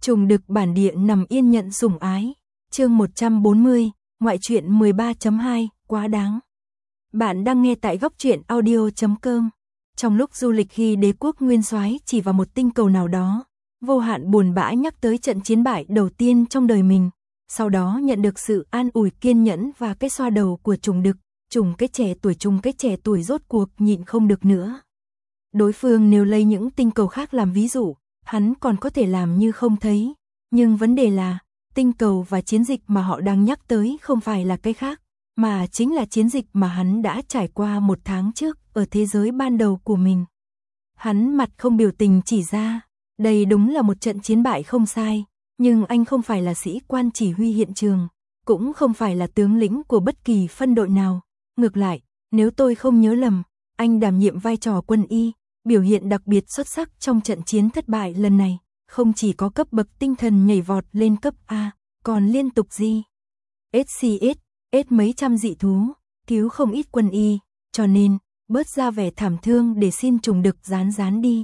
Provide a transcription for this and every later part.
Trùng đực bản địa nằm yên nhận sủng ái. Chương 140, ngoại truyện 13.2, quá đáng. Bạn đang nghe tại góc truyện audio.com. Trong lúc du lịch khi đế quốc nguyên soái chỉ vào một tinh cầu nào đó, Vô Hạn buồn bã nhắc tới trận chiến bại đầu tiên trong đời mình, sau đó nhận được sự an ủi kiên nhẫn và cái xoa đầu của trùng đực, trùng cái trẻ tuổi rốt cuộc nhịn không được nữa. Đối phương nếu lấy những tinh cầu khác làm ví dụ, hắn còn có thể làm như không thấy, nhưng vấn đề là, tinh cầu và chiến dịch mà họ đang nhắc tới không phải là cái khác, mà chính là chiến dịch mà hắn đã trải qua 1 tháng trước ở thế giới ban đầu của mình. Hắn mặt không biểu tình chỉ ra, đây đúng là một trận chiến bại không sai, nhưng anh không phải là sĩ quan chỉ huy hiện trường, cũng không phải là tướng lĩnh của bất kỳ phân đội nào. Ngược lại, nếu tôi không nhớ lầm, anh đảm nhiệm vai trò quân y, biểu hiện đặc biệt xuất sắc trong trận chiến thất bại lần này, không chỉ có cấp bậc tinh thần nhảy vọt lên cấp A, còn liên tục SCS mấy trăm dị thú, cứu không ít quân y, cho nên, bớt ra vẻ thảm thương để xin trùng đực rán đi.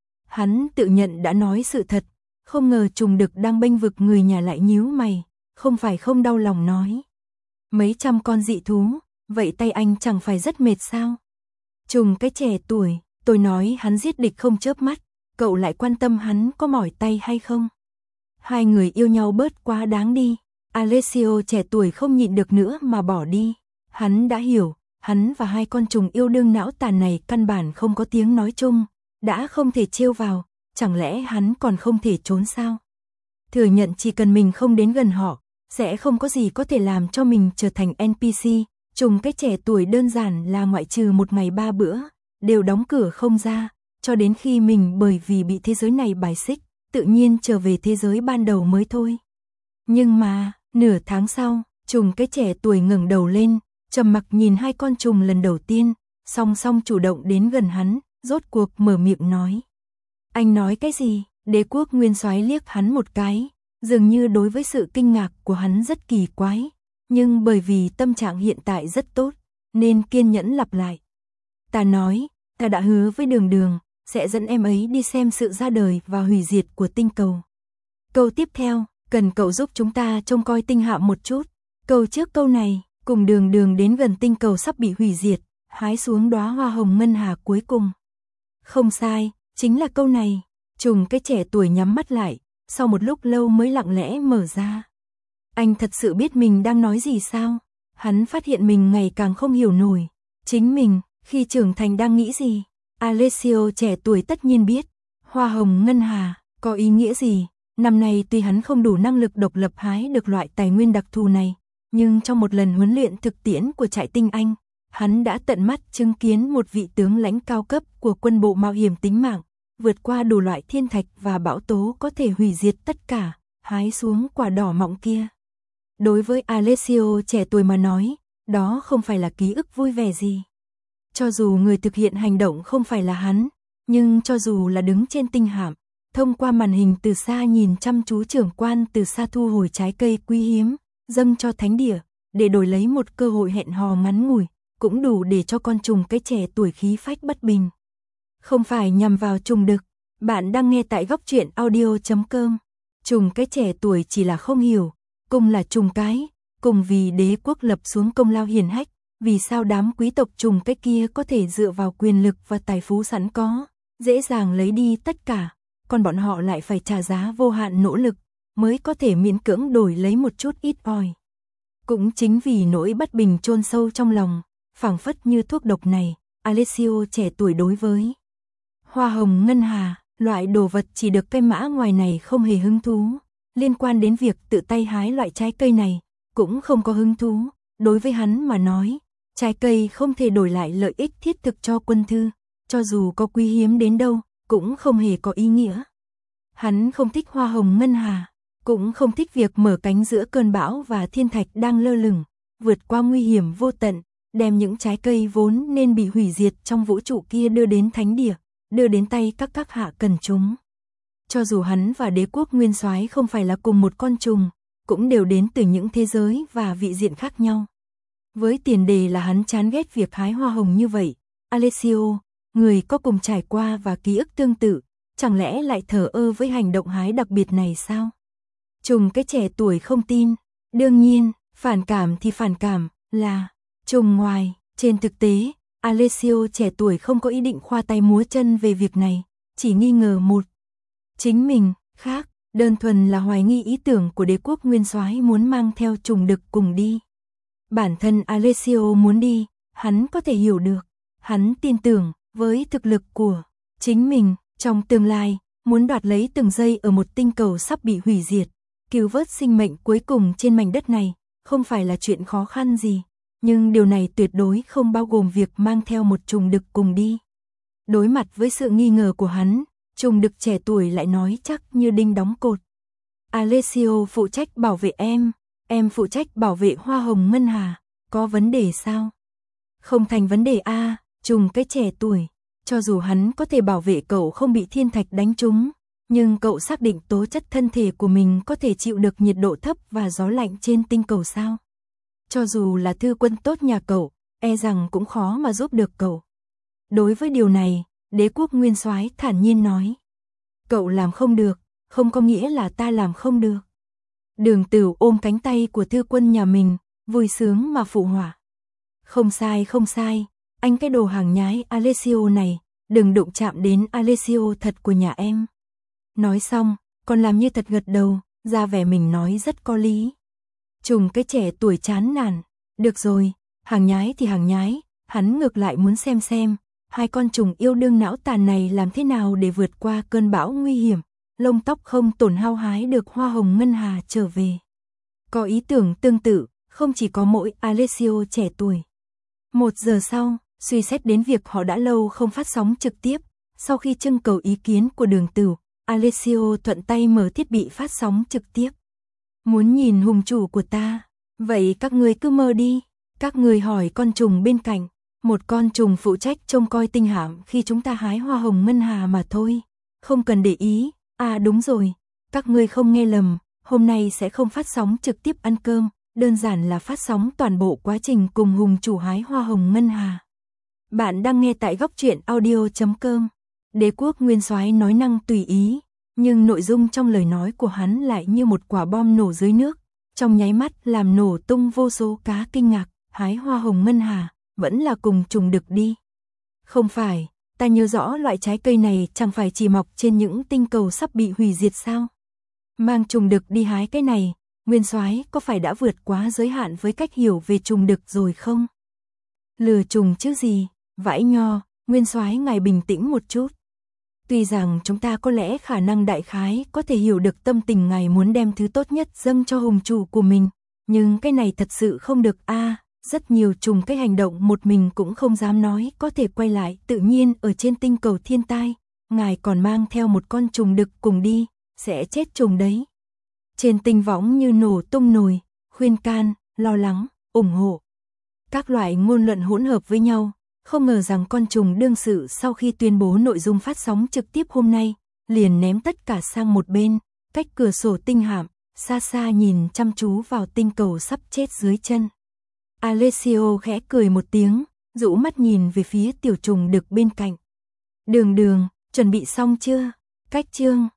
Hắn tự nhận đã nói sự thật, không ngờ trùng đực đang bênh vực người nhà lại nhíu mày, không phải không đau lòng nói. Mấy trăm con dị thú, vậy tay anh chẳng phải rất mệt sao? Trùng cái trẻ tuổi, tôi nói hắn giết địch không chớp mắt, cậu lại quan tâm hắn có mỏi tay hay không? Hai người yêu nhau bớt quá đáng đi. Alessio trẻ tuổi không nhịn được nữa mà bỏ đi. Hắn đã hiểu, hắn và hai con trùng yêu đương não tàn này căn bản không có tiếng nói chung, đã không thể trêu vào, chẳng lẽ hắn còn không thể trốn sao? Thừa nhận chỉ cần mình không đến gần họ, sẽ không có gì có thể làm cho mình trở thành NPC. Trùng cái trẻ tuổi đơn giản là ngoại trừ một ngày 3 bữa, đều đóng cửa không ra, cho đến khi mình bởi vì bị thế giới này bài xích, tự nhiên trở về thế giới ban đầu mới thôi. Nhưng mà, nửa tháng sau, trùng cái trẻ tuổi ngẩng đầu lên, trầm mặc nhìn hai con trùng lần đầu tiên, song song chủ động đến gần hắn, rốt cuộc mở miệng nói. Anh nói cái gì? Đế quốc nguyên soái liếc hắn một cái, dường như đối với sự kinh ngạc của hắn rất kỳ quái, nhưng bởi vì tâm trạng hiện tại rất tốt, nên kiên nhẫn lặp lại. Ta nói, ta đã hứa với Đường, sẽ dẫn em ấy đi xem sự ra đời và hủy diệt của tinh cầu. Câu tiếp theo, cần cậu giúp chúng ta trông coi tinh hạm một chút. Câu trước câu này, cùng Đường đến gần tinh cầu sắp bị hủy diệt, hái xuống đóa hoa hồng ngân hà cuối cùng. Không sai, chính là câu này. Trùng cái trẻ tuổi nhắm mắt lại, sau một lúc lâu mới lặng lẽ mở ra. Anh thật sự biết mình đang nói gì sao? Hắn phát hiện mình ngày càng không hiểu nổi. Chính mình, khi trưởng thành đang nghĩ gì? Alessio trẻ tuổi tất nhiên biết. Hoa hồng ngân hà, có ý nghĩa gì? Năm nay tuy hắn không đủ năng lực độc lập hái được loại tài nguyên đặc thù này, nhưng trong một lần huấn luyện thực tiễn của trại tinh Anh, hắn đã tận mắt chứng kiến một vị tướng lãnh cao cấp của quân bộ mạo hiểm tính mạng, vượt qua đủ loại thiên thạch và bão tố có thể hủy diệt tất cả, hái xuống quả đỏ mọng kia. Đối với Alessio trẻ tuổi mà nói, đó không phải là ký ức vui vẻ gì. Cho dù người thực hiện hành động không phải là hắn, nhưng cho dù là đứng trên tinh hạm, thông qua màn hình từ xa nhìn chăm chú trưởng quan từ xa thu hồi trái cây quý hiếm, dâng cho thánh địa, để đổi lấy một cơ hội hẹn hò ngắn ngủi, cũng đủ để cho con trùng cái trẻ tuổi khí phách bất bình. Không phải nhằm vào trùng đực, bạn đang nghe tại góc truyện audio.com. Trùng cái trẻ tuổi chỉ là không hiểu, cùng là trùng cái, cùng vì đế quốc lập xuống công lao hiển hách, vì sao đám quý tộc trùng cái kia có thể dựa vào quyền lực và tài phú sẵn có, dễ dàng lấy đi tất cả, còn bọn họ lại phải trả giá vô hạn nỗ lực, mới có thể miễn cưỡng đổi lấy một chút ít ỏi. Cũng chính vì nỗi bất bình chôn sâu trong lòng, phảng phất như thuốc độc này, Alessio trẻ tuổi đối với hoa hồng ngân hà, loại đồ vật chỉ được cây mã ngoài này không hề hứng thú, liên quan đến việc tự tay hái loại trái cây này, cũng không có hứng thú, đối với hắn mà nói, trái cây không thể đổi lại lợi ích thiết thực cho quân thư, cho dù có quý hiếm đến đâu, cũng không hề có ý nghĩa. Hắn không thích hoa hồng ngân hà, cũng không thích việc mở cánh giữa cơn bão và thiên thạch đang lơ lửng, vượt qua nguy hiểm vô tận, đem những trái cây vốn nên bị hủy diệt trong vũ trụ kia đưa đến thánh địa, đưa đến tay các hạ cần chúng. Cho dù hắn và đế quốc nguyên soái không phải là cùng một con trùng, cũng đều đến từ những thế giới và vị diện khác nhau. Với tiền đề là hắn chán ghét việc hái hoa hồng như vậy, Alessio, người có cùng trải qua và ký ức tương tự, chẳng lẽ lại thờ ơ với hành động hái đặc biệt này sao? Trùng cái trẻ tuổi không tin, đương nhiên, phản cảm thì phản cảm, là trùng ngoài, trên thực tế, Alessio trẻ tuổi không có ý định khoa tay múa chân về việc này, chỉ nghi ngờ một chính mình, khác, đơn thuần là hoài nghi ý tưởng của đế quốc nguyên soái muốn mang theo trùng đực cùng đi. Bản thân Alessio muốn đi, hắn có thể hiểu được, hắn tin tưởng với thực lực của chính mình, trong tương lai, muốn đoạt lấy từng giây ở một tinh cầu sắp bị hủy diệt, cứu vớt sinh mệnh cuối cùng trên mảnh đất này, không phải là chuyện khó khăn gì, nhưng điều này tuyệt đối không bao gồm việc mang theo một trùng đực cùng đi. Đối mặt với sự nghi ngờ của hắn, trùng đực trẻ tuổi lại nói chắc như đinh đóng cột. Alessio phụ trách bảo vệ em phụ trách bảo vệ Hoa Hồng Ngân Hà, có vấn đề sao? Không thành vấn đề a, trùng cái trẻ tuổi, cho dù hắn có thể bảo vệ cậu không bị thiên thạch đánh trúng, nhưng cậu xác định tố chất thân thể của mình có thể chịu được nhiệt độ thấp và gió lạnh trên tinh cầu sao? Cho dù là thư quân tốt nhà cậu, e rằng cũng khó mà giúp được cậu. Đối với điều này, đế quốc nguyên soái thản nhiên nói. Cậu làm không được, không có nghĩa là ta làm không được. Đường Tửu ôm cánh tay của thư quân nhà mình, vui sướng mà phụ họa. Không sai, anh cái đồ hàng nhái Alessio này, đừng đụng chạm đến Alessio thật của nhà em. Nói xong, còn làm như thật gật đầu, ra vẻ mình nói rất có lý. Trùng cái trẻ tuổi chán nản, được rồi, hàng nhái thì hàng nhái, hắn ngược lại muốn xem, hai con trùng yêu đương não tàn này làm thế nào để vượt qua cơn bão nguy hiểm, lông tóc không tổn hao hái được Hoa Hồng Ngân Hà trở về. Có ý tưởng tương tự, không chỉ có mỗi Alessio trẻ tuổi. 1 giờ sau, suy xét đến việc họ đã lâu không phát sóng trực tiếp, sau khi trưng cầu ý kiến của Đường Tửu, Alessio thuận tay mở thiết bị phát sóng trực tiếp. Muốn nhìn hùng chủ của ta, vậy các người cứ mơ đi, các người hỏi con trùng bên cạnh, một con trùng phụ trách trông coi tinh hạm khi chúng ta hái Hoa Hồng Ngân Hà mà thôi, không cần để ý, à đúng rồi, các người không nghe lầm, hôm nay sẽ không phát sóng trực tiếp ăn cơm, đơn giản là phát sóng toàn bộ quá trình cùng hùng chủ hái Hoa Hồng Ngân Hà. Bạn đang nghe tại góc truyện audio.com. Đế quốc nguyên soái nói năng tùy ý, nhưng nội dung trong lời nói của hắn lại như một quả bom nổ dưới nước, trong nháy mắt làm nổ tung vô số cá kinh ngạc, hái Hoa Hồng Ngân Hà, vẫn là cùng trùng đực đi. Không phải, ta nhớ rõ loại trái cây này chẳng phải chỉ mọc trên những tinh cầu sắp bị hủy diệt sao? Mang trùng đực đi hái cái này, nguyên soái có phải đã vượt quá giới hạn với cách hiểu về trùng đực rồi không? Lừa trùng chứ gì, vãi nho, nguyên soái ngài bình tĩnh một chút. Tuy rằng chúng ta có lẽ khả năng đại khái có thể hiểu được tâm tình ngài muốn đem thứ tốt nhất dâng cho hùng chủ của mình, nhưng cái này thật sự không được a. Rất nhiều trùng cái hành động một mình cũng không dám nói có thể quay lại tự nhiên ở trên tinh cầu thiên tai, ngài còn mang theo một con trùng đực cùng đi, sẽ chết trùng đấy. Trên tinh võng như nổ tung nồi, khuyên can, lo lắng, ủng hộ. Các loại ngôn luận hỗn hợp với nhau, không ngờ rằng con trùng đương sự sau khi tuyên bố nội dung phát sóng trực tiếp hôm nay, liền ném tất cả sang một bên, cách cửa sổ tinh hạm, xa xa nhìn chăm chú vào tinh cầu sắp chết dưới chân. Alessio khẽ cười một tiếng, rũ mắt nhìn về phía tiểu trùng đực bên cạnh. Đường, chuẩn bị xong chưa? Cách chương